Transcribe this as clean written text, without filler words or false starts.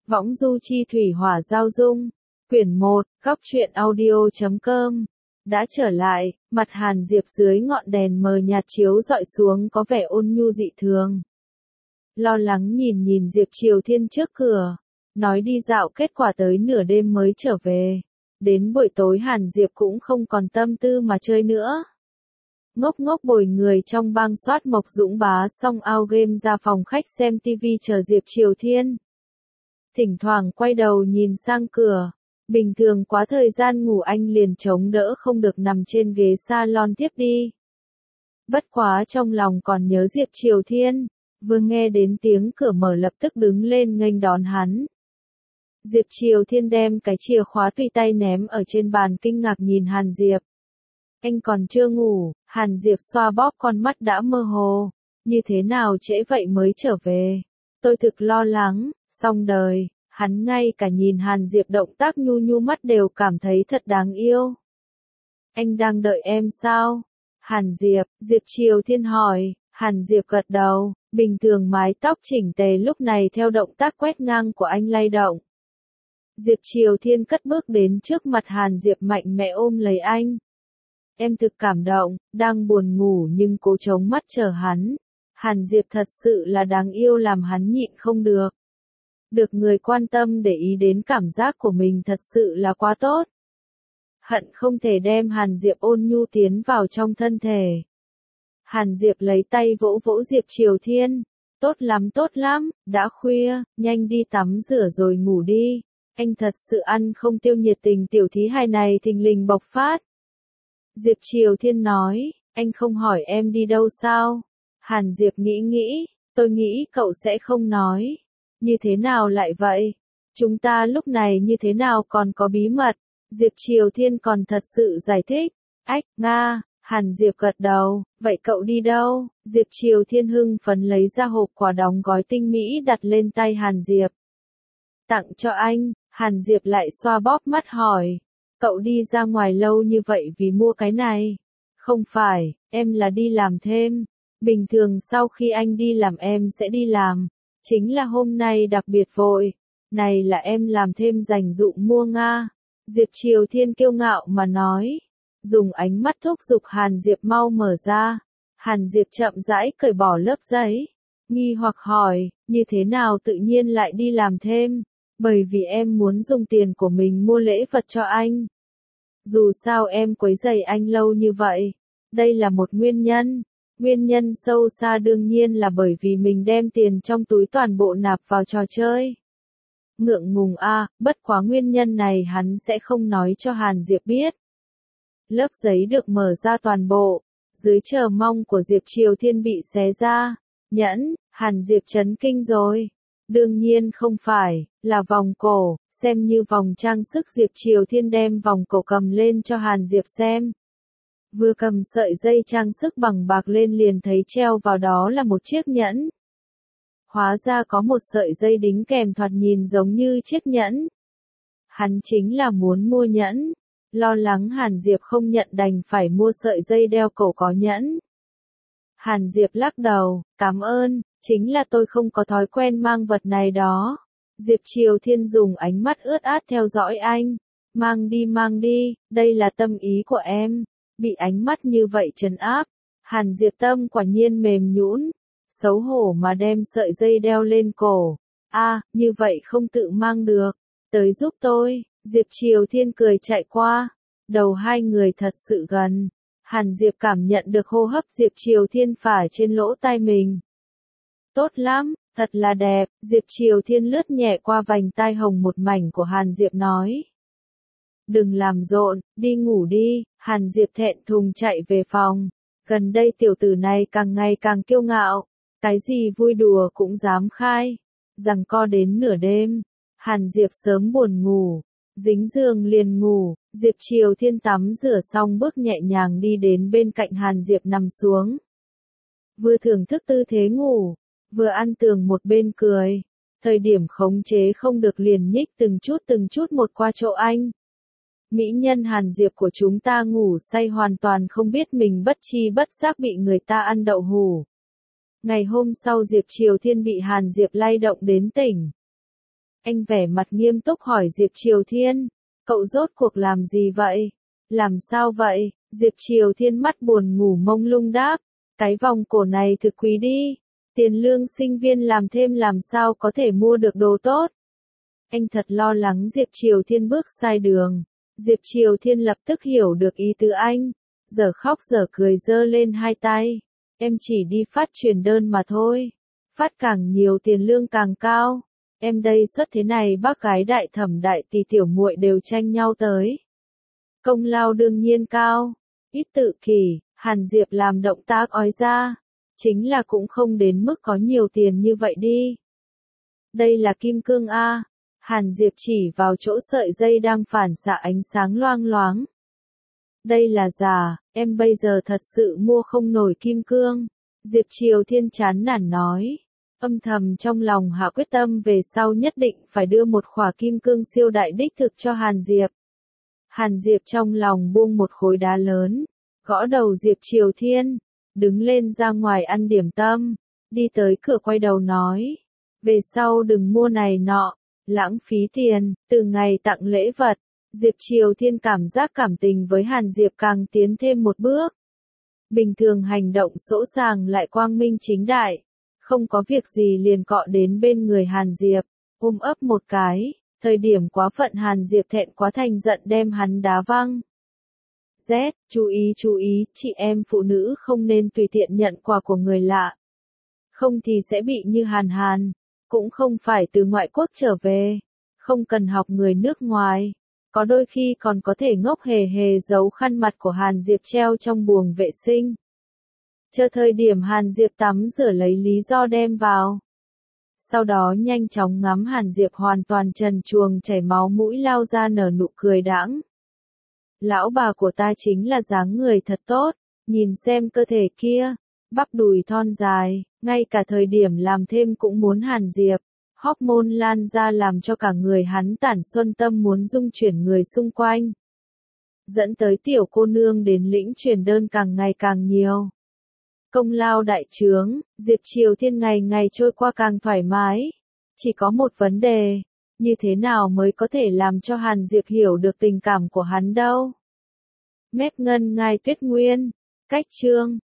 Võng du chi thủy hỏa giao dung. Quyển 1, góc truyện audio.com. Đã trở lại, mặt Hàn Diệp dưới ngọn đèn mờ nhạt chiếu dọi xuống có vẻ ôn nhu dị thường. Lo lắng nhìn Diệp Triều Thiên trước cửa, nói đi dạo kết quả tới nửa đêm mới trở về. Đến buổi tối Hàn Diệp cũng không còn tâm tư mà chơi nữa. Ngốc bồi người trong bang soát Mộc Dũng Bá xong out game ra phòng khách xem tivi chờ Diệp Triều Thiên. Thỉnh thoảng quay đầu nhìn sang cửa. Bình thường quá thời gian ngủ anh liền chống đỡ không được nằm trên ghế salon tiếp đi. Bất quá trong lòng còn nhớ Diệp Triều Thiên, vừa nghe đến tiếng cửa mở lập tức đứng lên nghênh đón hắn. Diệp Triều Thiên đem cái chìa khóa tùy tay ném ở trên bàn kinh ngạc nhìn Hàn Diệp. Anh còn chưa ngủ, Hàn Diệp xoa bóp con mắt đã mơ hồ. Như thế nào trễ vậy mới trở về? Tôi thực lo lắng, xong đời. Hắn ngay cả nhìn Hàn Diệp động tác nhu mắt đều cảm thấy thật đáng yêu. Anh đang đợi em sao? Hàn Diệp, Diệp Triều Thiên hỏi. Hàn Diệp gật đầu, bình thường mái tóc chỉnh tề lúc này theo động tác quét ngang của anh lay động. Diệp Triều Thiên cất bước đến trước mặt Hàn Diệp mạnh mẽ ôm lấy anh. Em thực cảm động, đang buồn ngủ nhưng cố chống mắt chờ hắn. Hàn Diệp thật sự là đáng yêu làm hắn nhịn không được. Được người quan tâm để ý đến cảm giác của mình thật sự là quá tốt. Hận không thể đem Hàn Diệp ôn nhu tiến vào trong thân thể. Hàn Diệp lấy tay vỗ vỗ Diệp Triều Thiên. Tốt lắm, đã khuya, nhanh đi tắm rửa rồi ngủ đi. Anh thật sự ăn không tiêu nhiệt tình tiểu thí hài này thình lình bộc phát. Diệp Triều Thiên nói, anh không hỏi em đi đâu sao? Hàn Diệp nghĩ, tôi nghĩ cậu sẽ không nói. Như thế nào lại vậy? Chúng ta lúc này như thế nào còn có bí mật? Diệp Triều Thiên còn thật sự giải thích. Nga, Hàn Diệp gật đầu, vậy cậu đi đâu? Diệp Triều Thiên hưng phấn lấy ra hộp quà đóng gói tinh mỹ đặt lên tay Hàn Diệp. Tặng cho anh, Hàn Diệp lại xoa bóp mắt hỏi. Cậu đi ra ngoài lâu như vậy vì mua cái này? Không phải, em là đi làm thêm. Bình thường sau khi anh đi làm em sẽ đi làm. Chính là hôm nay đặc biệt vội. Này là em làm thêm dành dụm mua Nga. Diệp Triều Thiên kiêu ngạo mà nói. Dùng ánh mắt thúc giục Hàn Diệp mau mở ra. Hàn Diệp chậm rãi cởi bỏ lớp giấy. Nghi hoặc hỏi, như thế nào tự nhiên lại đi làm thêm? Bởi vì em muốn dùng tiền của mình mua lễ vật cho anh. Dù sao em quấy rầy anh lâu như vậy. Đây là một nguyên nhân. Nguyên nhân sâu xa đương nhiên là bởi vì mình đem tiền trong túi toàn bộ nạp vào trò chơi. Ngượng ngùng bất quá nguyên nhân này hắn sẽ không nói cho Hàn Diệp biết. Lớp giấy được mở ra toàn bộ, dưới chờ mong của Diệp Triều Thiên bị xé ra. Nhẫn, Hàn Diệp chấn kinh rồi. Đương nhiên không phải, là vòng cổ, xem như vòng trang sức. Diệp Triều Thiên đem vòng cổ cầm lên cho Hàn Diệp xem. Vừa cầm sợi dây trang sức bằng bạc lên liền thấy treo vào đó là một chiếc nhẫn. Hóa ra có một sợi dây đính kèm thoạt nhìn giống như chiếc nhẫn. Hắn chính là muốn mua nhẫn. Lo lắng Hàn Diệp không nhận đành phải mua sợi dây đeo cổ có nhẫn. Hàn Diệp lắc đầu, cảm ơn, chính là tôi không có thói quen mang vật này đó. Diệp Triều Thiên dùng ánh mắt ướt át theo dõi anh. Mang đi, đây là tâm ý của em. Bị ánh mắt như vậy trấn áp, Hàn Diệp tâm quả nhiên mềm nhũn, xấu hổ mà đem sợi dây đeo lên cổ. Như vậy không tự mang được, tới giúp tôi. Diệp Triều Thiên cười chạy qua, đầu hai người thật sự gần. Hàn Diệp cảm nhận được hô hấp Diệp Triều Thiên phả trên lỗ tai mình. Tốt lắm, thật là đẹp. Diệp Triều Thiên lướt nhẹ qua vành tai hồng một mảnh của Hàn Diệp nói. Đừng làm rộn, đi ngủ đi. Hàn Diệp thẹn thùng chạy về phòng. Gần đây tiểu tử này càng ngày càng kiêu ngạo. Cái gì vui đùa cũng dám khai. Giằng co đến nửa đêm. Hàn Diệp sớm buồn ngủ. Dính giường liền ngủ. Diệp Triều Thiên tắm rửa xong bước nhẹ nhàng đi đến bên cạnh Hàn Diệp nằm xuống. Vừa thưởng thức tư thế ngủ, vừa ăn tường một bên cười. Thời điểm khống chế không được liền nhích từng chút một qua chỗ anh. Mỹ nhân Hàn Diệp của chúng ta ngủ say hoàn toàn không biết mình bất tri bất giác bị người ta ăn đậu hủ. Ngày hôm sau Diệp Triều Thiên bị Hàn Diệp lay động đến tỉnh. Anh vẻ mặt nghiêm túc hỏi Diệp Triều Thiên, cậu rốt cuộc làm gì vậy? Làm sao vậy? Diệp Triều Thiên mắt buồn ngủ mông lung đáp, cái vòng cổ này thực quý đi, tiền lương sinh viên làm thêm làm sao có thể mua được đồ tốt. Anh thật lo lắng Diệp Triều Thiên bước sai đường. Diệp Triều Thiên lập tức hiểu được ý tứ anh, giờ khóc giờ cười giơ lên hai tay, em chỉ đi phát truyền đơn mà thôi, phát càng nhiều tiền lương càng cao, em đây suất thế này bác gái đại thẩm đại tỷ tiểu muội đều tranh nhau tới. Công lao đương nhiên cao, ít tự kỷ, Hàn Diệp làm động tác ói ra, chính là cũng không đến mức có nhiều tiền như vậy đi. Đây là kim cương A. Hàn Diệp chỉ vào chỗ sợi dây đang phản xạ ánh sáng loang loáng. Đây là giả, em bây giờ thật sự mua không nổi kim cương. Diệp Triều Thiên chán nản nói. Âm thầm trong lòng hạ quyết tâm về sau nhất định phải đưa một khỏa kim cương siêu đại đích thực cho Hàn Diệp. Hàn Diệp trong lòng buông một khối đá lớn, gõ đầu Diệp Triều Thiên, đứng lên ra ngoài ăn điểm tâm, đi tới cửa quay đầu nói. Về sau đừng mua này nọ. Lãng phí tiền, từ ngày tặng lễ vật, Diệp Triều Thiên cảm giác cảm tình với Hàn Diệp càng tiến thêm một bước. Bình thường hành động sỗ sàng lại quang minh chính đại, không có việc gì liền cọ đến bên người Hàn Diệp, ôm ấp một cái, thời điểm quá phận Hàn Diệp thẹn quá thành giận đem hắn đá văng. Z, chú ý, chị em phụ nữ không nên tùy tiện nhận quà của người lạ. Không thì sẽ bị như Hàn. Cũng không phải từ ngoại quốc trở về, không cần học người nước ngoài, có đôi khi còn có thể ngốc hề hề giấu khăn mặt của Hàn Diệp treo trong buồng vệ sinh. Chờ thời điểm Hàn Diệp tắm rửa lấy lý do đem vào. Sau đó nhanh chóng ngắm Hàn Diệp hoàn toàn trần truồng chảy máu mũi lao ra nở nụ cười đãng. Lão bà của ta chính là dáng người thật tốt, nhìn xem cơ thể kia. Bắp đùi thon dài, ngay cả thời điểm làm thêm cũng muốn Hàn Diệp, hormone lan ra làm cho cả người hắn tản xuân tâm muốn dung chuyển người xung quanh. Dẫn tới tiểu cô nương đến lĩnh truyền đơn càng ngày càng nhiều. Công lao đại trướng, Diệp Triều Thiên ngày ngày trôi qua càng thoải mái. Chỉ có một vấn đề, như thế nào mới có thể làm cho Hàn Diệp hiểu được tình cảm của hắn đâu. Mép ngân ngai tuyết nguyên, cách chương.